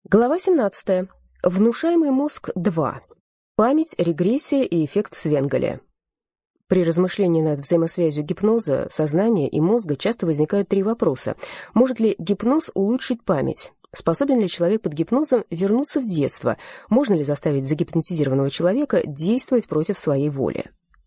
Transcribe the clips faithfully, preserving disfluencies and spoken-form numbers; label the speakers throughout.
Speaker 1: Глава семнадцатая. Внушаемый мозг два. Память, регрессия и эффект Свенгаля. При размышлении над взаимосвязью гипноза, сознания и мозга часто возникают три вопроса. Может ли гипноз улучшить память? Способен ли человек под гипнозом вернуться в детство? Можно ли заставить загипнотизированного человека действовать против своей воли?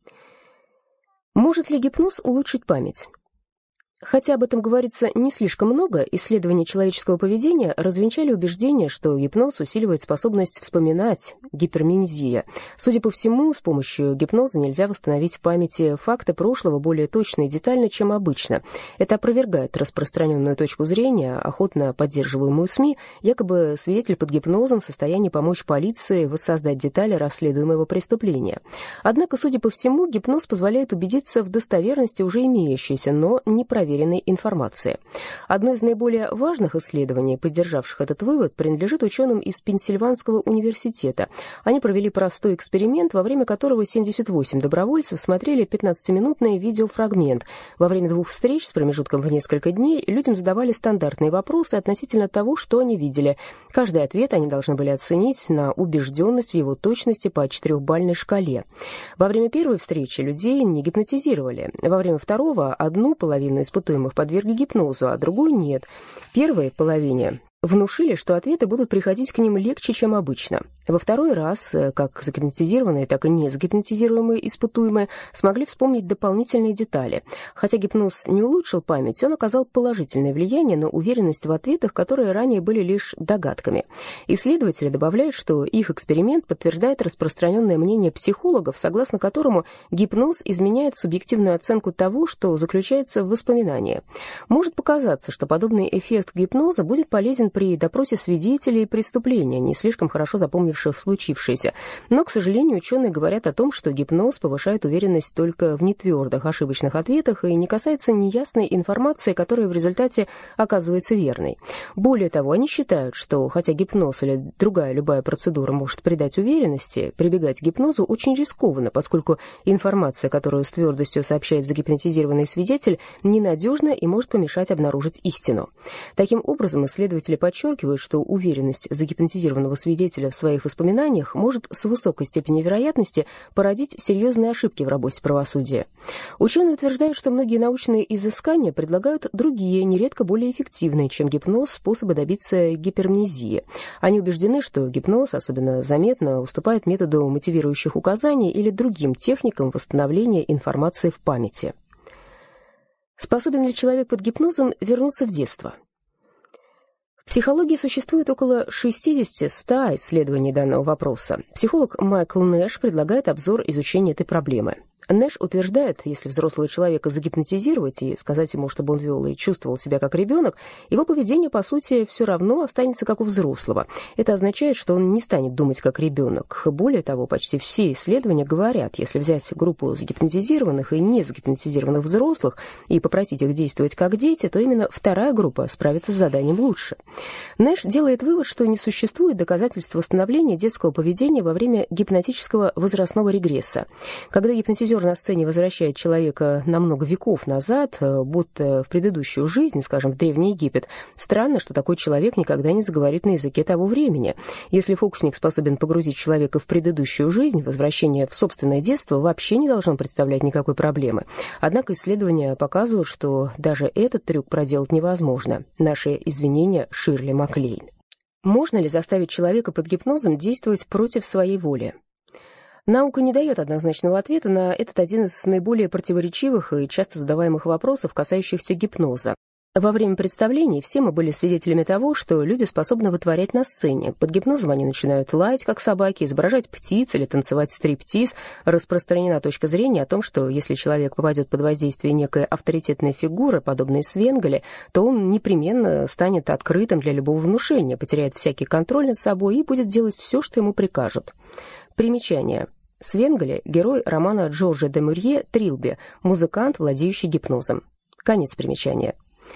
Speaker 1: Может ли гипноз улучшить память? Хотя об этом говорится не слишком много, исследования человеческого поведения развенчали убеждение, что гипноз усиливает способность вспоминать, гипермнезия. Судя по всему, с помощью гипноза нельзя восстановить в памяти факты прошлого более точно и детально, чем обычно. Это опровергает распространенную точку зрения, охотно поддерживаемую СМИ, якобы свидетель под гипнозом в состоянии помочь полиции воссоздать детали расследуемого преступления. Однако, судя по всему, гипноз позволяет убедиться в достоверности уже имеющейся, но непроверенной информации. Одно из наиболее важных исследований, поддержавших этот вывод, принадлежит ученым из Пенсильванского университета. Они провели простой эксперимент, во время которого семьдесят восемь добровольцев смотрели пятнадцатиминутный видеофрагмент. Во время двух встреч с промежутком в несколько дней людям задавали стандартные вопросы относительно того, что они видели. Каждый ответ они должны были оценить на убежденность в его точности по четырехбалльной шкале. Во время первой встречи людей не гипнотизировали. Во время второго одну половину испытуемых подвергли гипнозу, а другую нет. Первой половине внушили, что ответы будут приходить к ним легче, чем обычно. Во второй раз, как загипнотизированные, так и не загипнотизируемые испытуемые смогли вспомнить дополнительные детали. Хотя гипноз не улучшил память, он оказал положительное влияние на уверенность в ответах, которые ранее были лишь догадками. Исследователи добавляют, что их эксперимент подтверждает распространенное мнение психологов, согласно которому гипноз изменяет субъективную оценку того, что заключается в воспоминании. Может показаться, что подобный эффект гипноза будет полезен при допросе свидетелей преступления, не слишком хорошо запомнивших случившееся. Но, к сожалению, ученые говорят о том, что гипноз повышает уверенность только в нетвердых, ошибочных ответах и не касается неясной информации, которая в результате оказывается верной. Более того, они считают, что хотя гипноз или другая любая процедура может придать уверенности, прибегать к гипнозу очень рискованно, поскольку информация, которую с твердостью сообщает загипнотизированный свидетель, ненадежна и может помешать обнаружить истину. Таким образом, исследователи подчеркивают, что уверенность загипнотизированного свидетеля в своих воспоминаниях может с высокой степенью вероятности породить серьезные ошибки в работе правосудия. Ученые утверждают, что многие научные изыскания предлагают другие, нередко более эффективные, чем гипноз, способы добиться гипермнезии. Они убеждены, что гипноз особенно заметно уступает методу мотивирующих указаний или другим техникам восстановления информации в памяти. Способен ли человек под гипнозом вернуться в детство? В психологии существует около шестьдесят-сто исследований данного вопроса. Психолог Майкл Нэш предлагает обзор изучения этой проблемы. Нэш утверждает, если взрослого человека загипнотизировать и сказать ему, чтобы он вел и чувствовал себя как ребенок, его поведение, по сути, все равно останется как у взрослого. Это означает, что он не станет думать как ребенок. Более того, почти все исследования говорят, если взять группу загипнотизированных и не загипнотизированных взрослых и попросить их действовать как дети, то именно вторая группа справится с заданием лучше. Нэш делает вывод, что не существует доказательств восстановления детского поведения во время гипнотического возрастного регресса. Когда гипнотизер на сцене возвращает человека на много веков назад, будто в предыдущую жизнь, скажем, в Древний Египет, странно, что такой человек никогда не заговорит на языке того времени. Если фокусник способен погрузить человека в предыдущую жизнь, возвращение в собственное детство вообще не должно представлять никакой проблемы. Однако исследования показывают, что даже этот трюк проделать невозможно. Наши извинения Ширли Маклейн. Можно ли заставить человека под гипнозом действовать против своей воли? Наука не дает однозначного ответа на этот один из наиболее противоречивых и часто задаваемых вопросов, касающихся гипноза. Во время представлений все мы были свидетелями того, что люди способны вытворять на сцене. Под гипнозом они начинают лаять, как собаки, изображать птиц или танцевать стриптиз. Распространена точка зрения о том, что если человек попадет под воздействие некой авторитетной фигуры, подобной Свенгале, то он непременно станет открытым для любого внушения, потеряет всякий контроль над собой и будет делать все, что ему прикажут. Примечание. Свенгале – герой романа Джорджа де Мюрье «Трилби», музыкант, владеющий гипнозом. Конец примечания.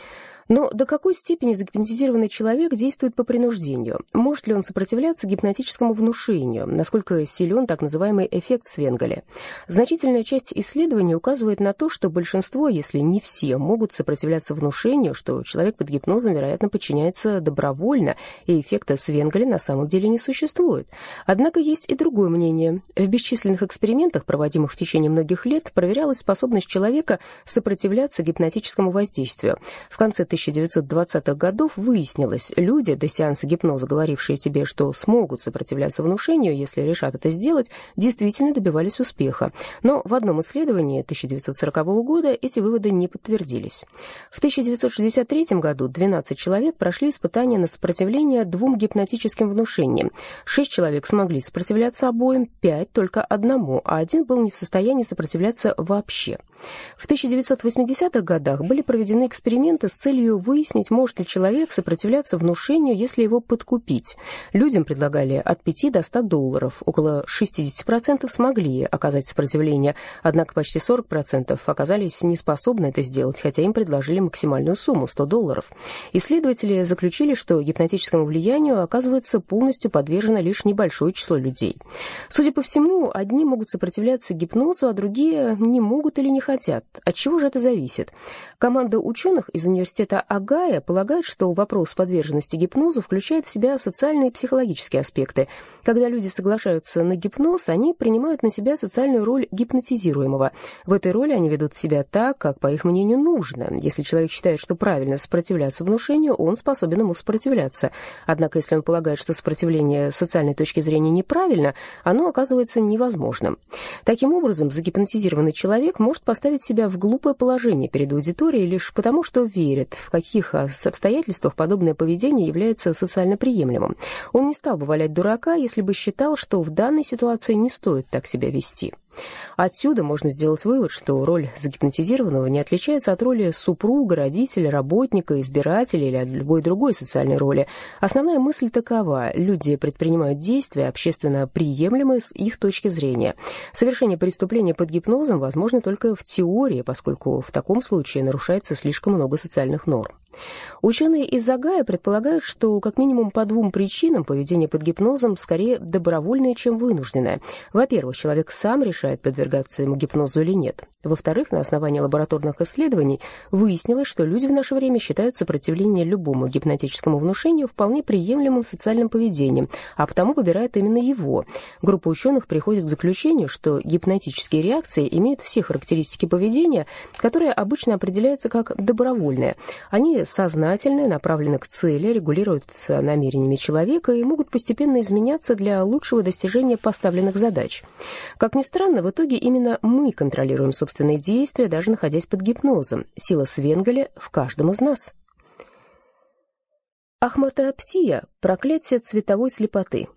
Speaker 1: Но до какой степени загипнотизированный человек действует по принуждению? Может ли он сопротивляться гипнотическому внушению? Насколько силен так называемый эффект Свенгаля? Значительная часть исследований указывает на то, что большинство, если не все, могут сопротивляться внушению, что человек под гипнозом, вероятно, подчиняется добровольно, и эффекта Свенгаля на самом деле не существует. Однако есть и другое мнение. В бесчисленных экспериментах, проводимых в течение многих лет, проверялась способность человека сопротивляться гипнотическому воздействию. В конце тысяча девятьсот двадцатых годов выяснилось, люди, до сеанса гипноза говорившие себе, что смогут сопротивляться внушению, если решат это сделать, действительно добивались успеха. Но в одном исследовании тысяча девятьсот сорокового года эти выводы не подтвердились. В тысяча девятьсот шестьдесят третьем году двенадцать человек прошли испытания на сопротивление двум гипнотическим внушениям. Шесть человек смогли сопротивляться обоим, пять только одному, а один был не в состоянии сопротивляться вообще. В тысяча девятьсот восьмидесятых годах были проведены эксперименты с целью выяснить, может ли человек сопротивляться внушению, если его подкупить. Людям предлагали от пяти до ста долларов. Около шестьдесят процентов смогли оказать сопротивление, однако почти сорок процентов оказались неспособны это сделать, хотя им предложили максимальную сумму – сто долларов. Исследователи заключили, что гипнотическому влиянию, оказывается, полностью подвержено лишь небольшое число людей. Судя по всему, одни могут сопротивляться гипнозу, а другие не могут или не хотят. От чего же это зависит? Команда ученых из университета Огайо полагает, что вопрос подверженности гипнозу включает в себя социальные и психологические аспекты. Когда люди соглашаются на гипноз, они принимают на себя социальную роль гипнотизируемого. В этой роли они ведут себя так, как, по их мнению, нужно. Если человек считает, что правильно сопротивляться внушению, он способен ему сопротивляться. Однако, если он полагает, что сопротивление с социальной точки зрения неправильно, оно оказывается невозможным. Таким образом, загипнотизированный человек может поставить себя в глупое положение перед аудиторией лишь потому, что верит, в каких обстоятельствах подобное поведение является социально приемлемым. Он не стал бы валять дурака, если бы считал, что в данной ситуации не стоит так себя вести. Отсюда можно сделать вывод, что роль загипнотизированного не отличается от роли супруга, родителя, работника, избирателя или от любой другой социальной роли. Основная мысль такова: люди предпринимают действия, общественно приемлемые с их точки зрения. Совершение преступления под гипнозом возможно только в теории, поскольку в таком случае нарушается слишком много социальных норм. Ученые из Огайо предполагают, что как минимум по двум причинам поведение под гипнозом скорее добровольное, чем вынужденное. Во-первых, человек сам решает, подвергаться ему гипнозу или нет. Во-вторых, на основании лабораторных исследований выяснилось, что люди в наше время считают сопротивление любому гипнотическому внушению вполне приемлемым социальным поведением, а потому выбирают именно его. Группа ученых приходит к заключению, что гипнотические реакции имеют все характеристики поведения, которое обычно определяется как добровольное. Они сознательны, направлены к цели, регулируются намерениями человека и могут постепенно изменяться для лучшего достижения поставленных задач. Как ни странно, в итоге именно мы контролируем собственные действия, даже находясь под гипнозом. Сила Свенгаля в каждом из нас. Ахматопсия – проклятие цветовой слепоты.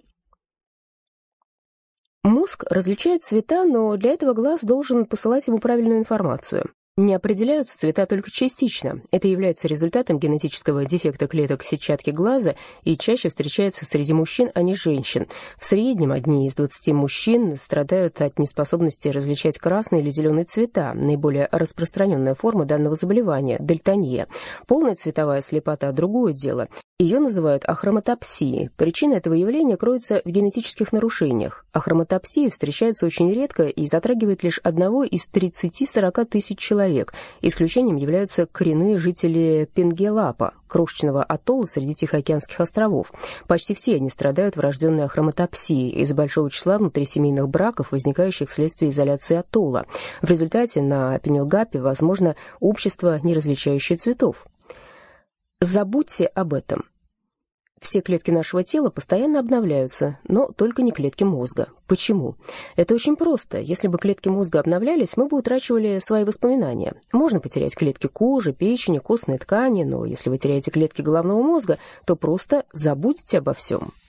Speaker 1: Мозг различает цвета, но для этого глаз должен посылать ему правильную информацию. Не определяются цвета только частично. Это является результатом генетического дефекта клеток сетчатки глаза и чаще встречается среди мужчин, а не женщин. В среднем одни из двадцати мужчин страдают от неспособности различать красный или зеленый цвета. Наиболее распространенная форма данного заболевания – дальтония. Полная цветовая слепота – другое дело. Ее называют ахроматопсией. Причина этого явления кроется в генетических нарушениях. Ахроматопсия встречается очень редко и затрагивает лишь одного из тридцати-сорока тысяч человек. Исключением являются коренные жители Пенгелапа, крошечного атолла среди Тихоокеанских островов. Почти все они страдают врожденной ахроматопсией из-за большого числа внутрисемейных браков, возникающих вследствие изоляции атолла. В результате на Пенелгапе возможно общество, не различающее цветов. Забудьте об этом. Все клетки нашего тела постоянно обновляются, но только не клетки мозга. Почему? Это очень просто. Если бы клетки мозга обновлялись, мы бы утрачивали свои воспоминания. Можно потерять клетки кожи, печени, костной ткани, но если вы теряете клетки головного мозга, то просто забудьте обо всем.